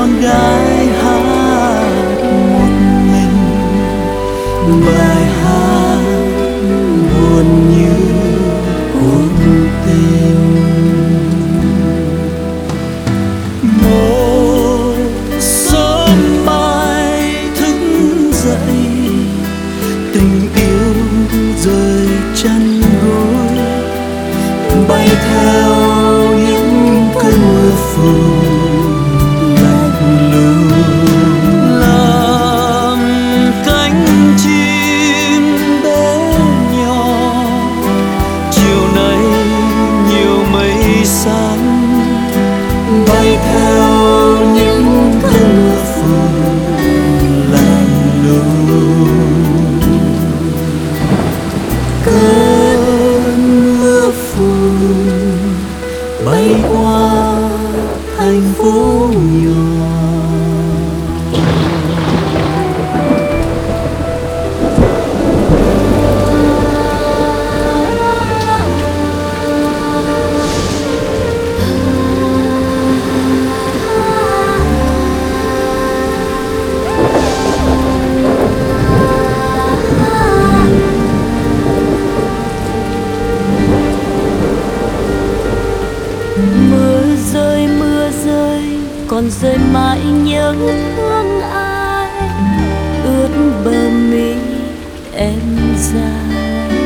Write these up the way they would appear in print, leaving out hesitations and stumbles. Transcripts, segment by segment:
con gái hát một mình bài hát buồn như cuộc tình. Một sớm mai thức dậy, tình yêu rơi chân gối, bay theo những cơn mưa phùn lạnh lùng, làm cánh chim bé nhỏ. Chiều nay nhiều mây sáng, bay theo những cơn mưa phùn lạnh lùng. Cơn mưa phùn bay qua thành phố nhỏ. Mưa rơi còn rơi mãi nhớ thương ai, ướt bờ mi em dài.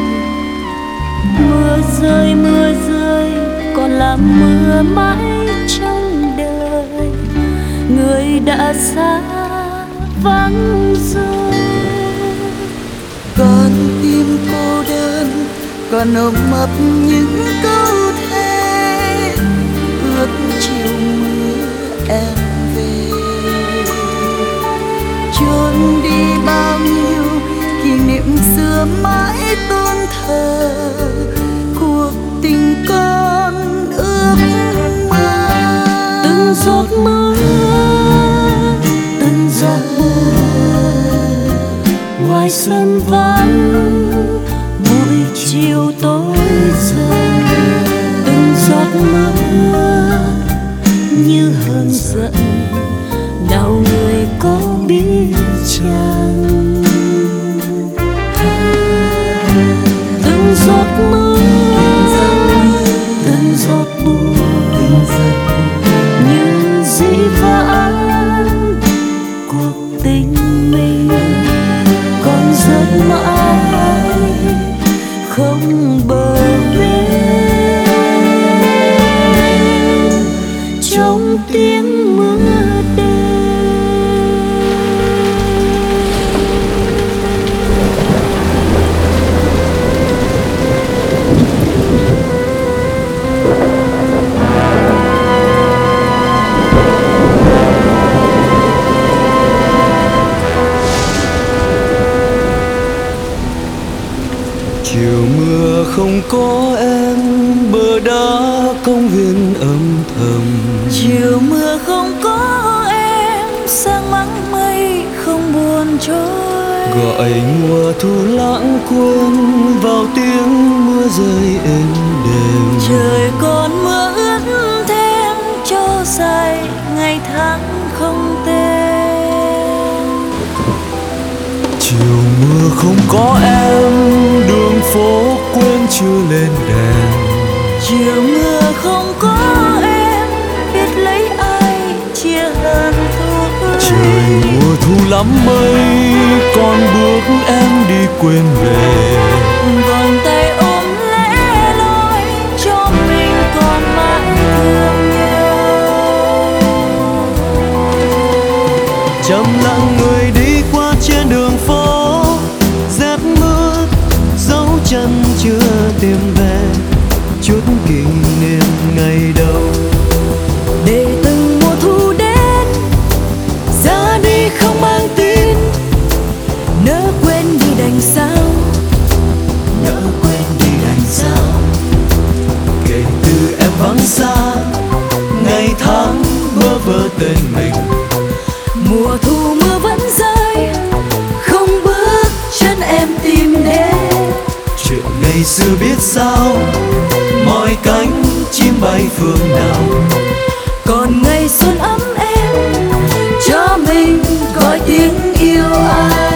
Mưa rơi còn là mưa mãi trong đời, người đã xa vắng rồi. Con tim cô đơn còn ôm ấp những câu thề, ước chiều mưa em về, chôn đi bao nhiêu kỷ niệm xưa mãi tôn thờ cuộc tình con ước mơ. Từng giọt mưa, từng giọt buồn ngoài sân vắng buổi chiều tối dần. Từng giọt mưa như hờn giận, nào người có biết chăng. Từng giọt mưa, từng giọt buồn như dĩ vãng cuộc tình mình còn rất mãi không bờ bến. Trong tiếng mưa đêm, chiều mưa không có em, bờ đá công viên âm thầm. Chiều mưa không có em, sáng mắng mây không buồn trôi. Gọi mùa thu lãng quên vào tiếng mưa rơi êm đềm. Trời còn mưa ướt thêm cho dài ngày tháng không tên. Chiều mưa không có em, đường phố quên chưa lên đèn. Chiều mưa không có em, biết lấy ai chia hờn thù. Trời mùa thu lắm mây, con bước em đi quên về. Vòng tay ôm lẻ loi cho mình còn mãi thương nhau. Trầm lặng người đi qua trên đường phố, rét mướt dấu chân chưa tìm về, chút kỷ niệm ngày đầu. Để từng mùa thu đến ra đi không mang tin, nỡ quên đi đành sao, Nỡ quên đi đành sao. Kể từ em vắng xa, ngày tháng bơ vơ tên mình. mùa thu mưa vẫn rơi, không bước chân em tìm đến. Chuyện ngày xưa biết sao, mọi cánh chim bay phương nào. Còn ngày xuân ấm em cho mình gọi tiếng yêu ai.